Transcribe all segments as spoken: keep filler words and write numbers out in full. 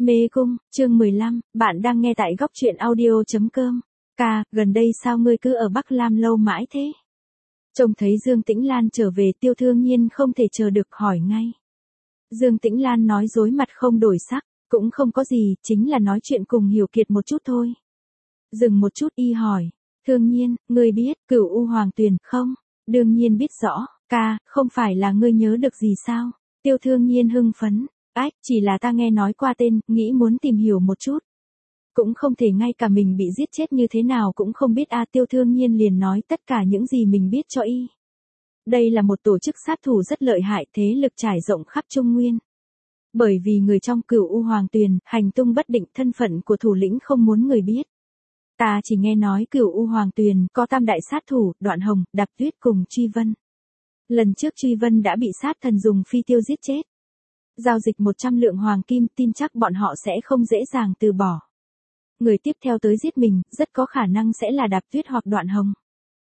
Mê cung, chương mười lăm, bạn đang nghe tại góc truyện audio.com. Ca, gần đây sao ngươi cứ ở Bắc Lam lâu mãi thế? Trông thấy Dương Tĩnh Lan trở về, Tiêu Thương Nhiên không thể chờ được hỏi ngay. Dương Tĩnh Lan nói dối mặt không đổi sắc, cũng không có gì, chính là nói chuyện cùng Hiểu Kiệt một chút thôi. Dừng một chút y hỏi, Thương Nhiên, ngươi biết Cửu U Hoàng Tuyền không? Đương nhiên biết rõ, ca, không phải là ngươi nhớ được gì sao? Tiêu Thương Nhiên hưng phấn. Ách, chỉ là ta nghe nói qua tên, nghĩ muốn tìm hiểu một chút. Cũng không thể ngay cả mình bị giết chết như thế nào cũng không biết a. Tiêu Thương Nhiên liền nói tất cả những gì mình biết cho y. Đây là một tổ chức sát thủ rất lợi hại, thế lực trải rộng khắp Trung Nguyên. Bởi vì người trong Cửu U Hoàng Tuyền, hành tung bất định, thân phận của thủ lĩnh không muốn người biết. Ta chỉ nghe nói Cửu U Hoàng Tuyền có tam đại sát thủ, Đoạn Hồng, Đạp Tuyết cùng Truy Vân. Lần trước Truy Vân đã bị sát thần dùng phi tiêu giết chết. Giao dịch một trăm lượng hoàng kim, tin chắc bọn họ sẽ không dễ dàng từ bỏ. Người tiếp theo tới giết mình, rất có khả năng sẽ là Đạp Tuyết hoặc Đoạn Hồng.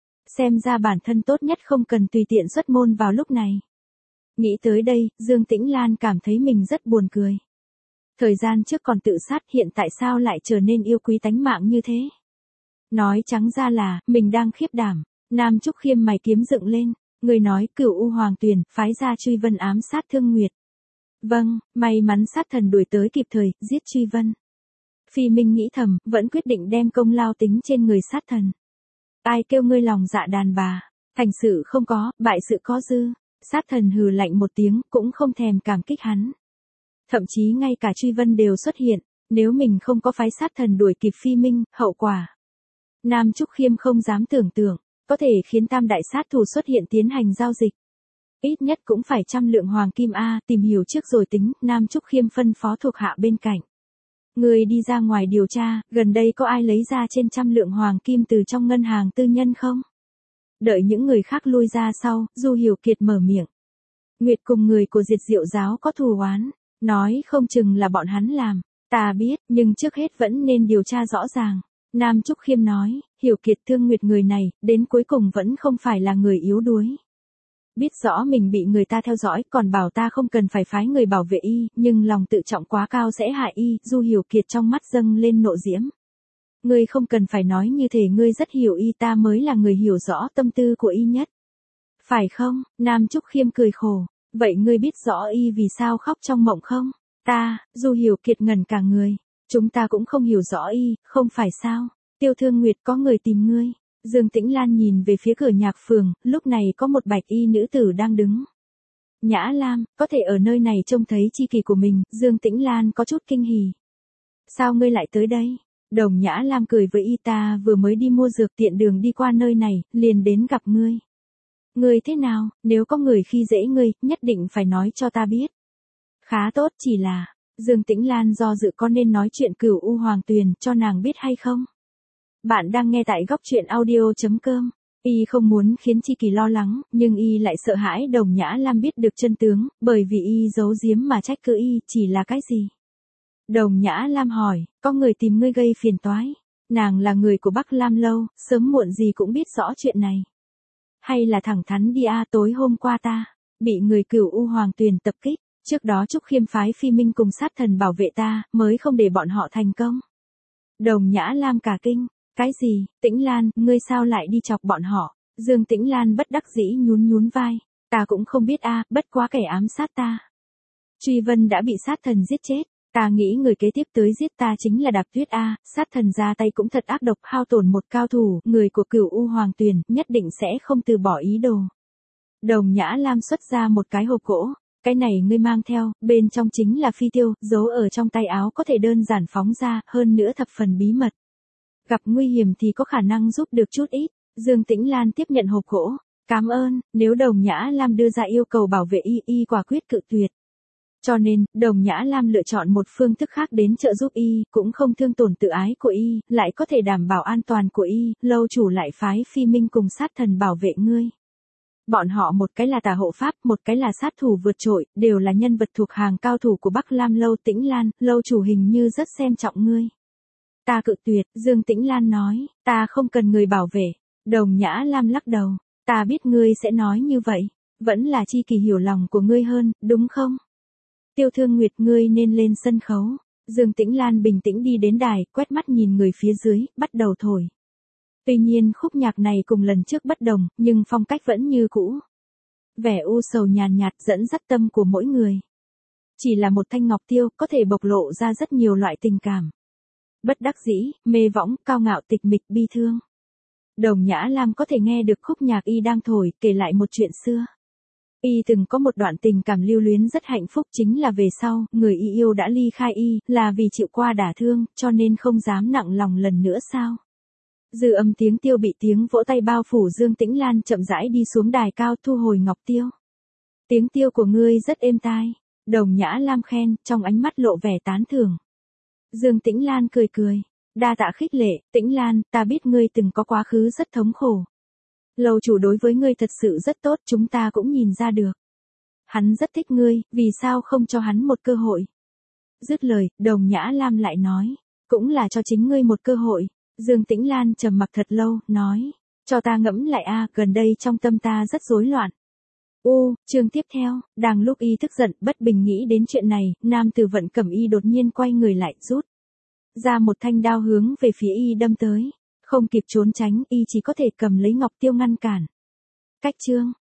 Xem ra bản thân tốt nhất không cần tùy tiện xuất môn vào lúc này. Nghĩ tới đây, Dương Tĩnh Lan cảm thấy mình rất buồn cười. Thời gian trước còn tự sát, hiện tại sao lại trở nên yêu quý tánh mạng như thế? Nói trắng ra là, mình đang khiếp đảm. Nam Trúc Khiêm mày kiếm dựng lên, người nói Cửu U Hoàng Tuyền phái ra Truy Vân ám sát Thương Nguyệt. Vâng, may mắn sát thần đuổi tới kịp thời, giết Truy Vân. Phi Minh nghĩ thầm, vẫn quyết định đem công lao tính trên người sát thần. Ai kêu ngươi lòng dạ đàn bà, thành sự không có, bại sự có dư. Sát thần hừ lạnh một tiếng, cũng không thèm cảm kích hắn. Thậm chí ngay cả Truy Vân đều xuất hiện, nếu mình không có phái sát thần đuổi kịp Phi Minh, hậu quả. Nam Trúc Khiêm không dám tưởng tượng, có thể khiến tam đại sát thủ xuất hiện tiến hành giao dịch. Ít nhất cũng phải trăm lượng hoàng kim a, tìm hiểu trước rồi tính. Nam Trúc Khiêm phân phó thuộc hạ bên cạnh. Người đi ra ngoài điều tra, gần đây có ai lấy ra trên trăm lượng hoàng kim từ trong ngân hàng tư nhân không? Đợi những người khác lui ra sau, Du Hiểu Kiệt mở miệng. Nguyệt cùng người của Diệt Diệu giáo có thù oán, nói không chừng là bọn hắn làm. Ta biết, nhưng trước hết vẫn nên điều tra rõ ràng. Nam Trúc Khiêm nói, Hiểu Kiệt thương Nguyệt người này, đến cuối cùng vẫn không phải là người yếu đuối. Biết rõ mình bị người ta theo dõi, còn bảo ta không cần phải phái người bảo vệ y, nhưng lòng tự trọng quá cao sẽ hại y. Du Hiểu Kiệt trong mắt dâng lên nộ diễm. Ngươi không cần phải nói như thể ngươi rất hiểu y, ta mới là người hiểu rõ tâm tư của y nhất. Phải không? Nam Trúc Khiêm cười khổ. Vậy ngươi biết rõ y vì sao khóc trong mộng không? Ta, Du Hiểu Kiệt ngẩn cả người. Chúng ta cũng không hiểu rõ y, không phải sao? Tiêu Thương Nguyệt có người tìm ngươi. Dương Tĩnh Lan nhìn về phía cửa nhạc phường, lúc này có một bạch y nữ tử đang đứng. Nhã Lam, có thể ở nơi này trông thấy chi kỷ của mình, Dương Tĩnh Lan có chút kinh hỉ. Sao ngươi lại tới đây? Đồng Nhã Lam cười với y, ta vừa mới đi mua dược, tiện đường đi qua nơi này, liền đến gặp ngươi. Ngươi thế nào, nếu có người khi dễ ngươi, nhất định phải nói cho ta biết. Khá tốt, chỉ là, Dương Tĩnh Lan do dự có nên nói chuyện Cửu U Hoàng Tuyền cho nàng biết hay không? Bạn đang nghe tại góc truyện audio.com. Y không muốn khiến Chi Kỳ lo lắng, nhưng y lại sợ hãi Đồng Nhã Lam biết được chân tướng, bởi vì y giấu giếm mà trách cứ y chỉ là cái gì. Đồng Nhã Lam hỏi, có người tìm ngươi gây phiền toái. Nàng là người của Bắc Lam lâu, sớm muộn gì cũng biết rõ chuyện này. Hay là thẳng thắn đi a, tối hôm qua ta bị người Cửu U Hoàng Tuyền tập kích, trước đó Trúc Khiêm phái Phi Minh cùng sát thần bảo vệ ta, mới không để bọn họ thành công. Đồng Nhã Lam cả kinh. Cái gì, Tĩnh Lan, ngươi sao lại đi chọc bọn họ? Dương Tĩnh Lan bất đắc dĩ nhún nhún vai. Ta cũng không biết a, bất quá kẻ ám sát ta. Truy Vân đã bị sát thần giết chết. Ta nghĩ người kế tiếp tới giết ta chính là Đạp Tuyết a, sát thần ra tay cũng thật ác độc, hao tổn một cao thủ, người của Cửu U Hoàng Tuyền, nhất định sẽ không từ bỏ ý đồ. Đồng Nhã Lam xuất ra một cái hộp gỗ. Cái này ngươi mang theo, bên trong chính là phi tiêu, giấu ở trong tay áo có thể đơn giản phóng ra, hơn nữa thập phần bí mật. Gặp nguy hiểm thì có khả năng giúp được chút ít. Dương Tĩnh Lan tiếp nhận hộp gỗ. Cảm ơn, nếu Đồng Nhã Lam đưa ra yêu cầu bảo vệ y, y quả quyết cự tuyệt. Cho nên, Đồng Nhã Lam lựa chọn một phương thức khác đến trợ giúp y, cũng không thương tổn tự ái của y, lại có thể đảm bảo an toàn của y, lâu chủ lại phái Phi Minh cùng sát thần bảo vệ ngươi. Bọn họ một cái là tà hộ pháp, một cái là sát thủ vượt trội, đều là nhân vật thuộc hàng cao thủ của Bắc Lam lâu. Tĩnh Lan, lâu chủ hình như rất xem trọng ngươi. Ta cự tuyệt, Dương Tĩnh Lan nói, ta không cần người bảo vệ. Đồng Nhã Lam lắc đầu, ta biết ngươi sẽ nói như vậy, vẫn là Chi Kỳ hiểu lòng của ngươi hơn, đúng không? Tiêu Thương Nguyệt, ngươi nên lên sân khấu. Dương Tĩnh Lan bình tĩnh đi đến đài, quét mắt nhìn người phía dưới, bắt đầu thổi. Tuy nhiên khúc nhạc này cùng lần trước bất đồng, nhưng phong cách vẫn như cũ. Vẻ u sầu nhàn nhạt dẫn dắt tâm của mỗi người. Chỉ là một thanh ngọc tiêu có thể bộc lộ ra rất nhiều loại tình cảm. Bất đắc dĩ, mê võng, cao ngạo, tịch mịch, bi thương. Đồng Nhã Lam có thể nghe được khúc nhạc y đang thổi, kể lại một chuyện xưa. Y từng có một đoạn tình cảm lưu luyến rất hạnh phúc, chính là về sau, người y yêu đã ly khai y, là vì chịu qua đả thương, cho nên không dám nặng lòng lần nữa sao. Dư âm tiếng tiêu bị tiếng vỗ tay bao phủ, Dương Tĩnh Lan chậm rãi đi xuống đài cao thu hồi ngọc tiêu. Tiếng tiêu của ngươi rất êm tai. Đồng Nhã Lam khen, trong ánh mắt lộ vẻ tán thưởng. Dương Tĩnh Lan cười cười. Đa tạ khích lệ, Tĩnh Lan, ta biết ngươi từng có quá khứ rất thống khổ. Lầu chủ đối với ngươi thật sự rất tốt, chúng ta cũng nhìn ra được. Hắn rất thích ngươi, vì sao không cho hắn một cơ hội? Dứt lời, Đồng Nhã Lam lại nói, cũng là cho chính ngươi một cơ hội. Dương Tĩnh Lan trầm mặc thật lâu, nói, cho ta ngẫm lại a, gần đây trong tâm ta rất rối loạn. U, chương tiếp theo, đang lúc y tức giận, bất bình nghĩ đến chuyện này, nam tử Vận Cẩm Y đột nhiên quay người lại, rút ra một thanh đao hướng về phía y đâm tới. Không kịp trốn tránh, y chỉ có thể cầm lấy ngọc tiêu ngăn cản. Cách chương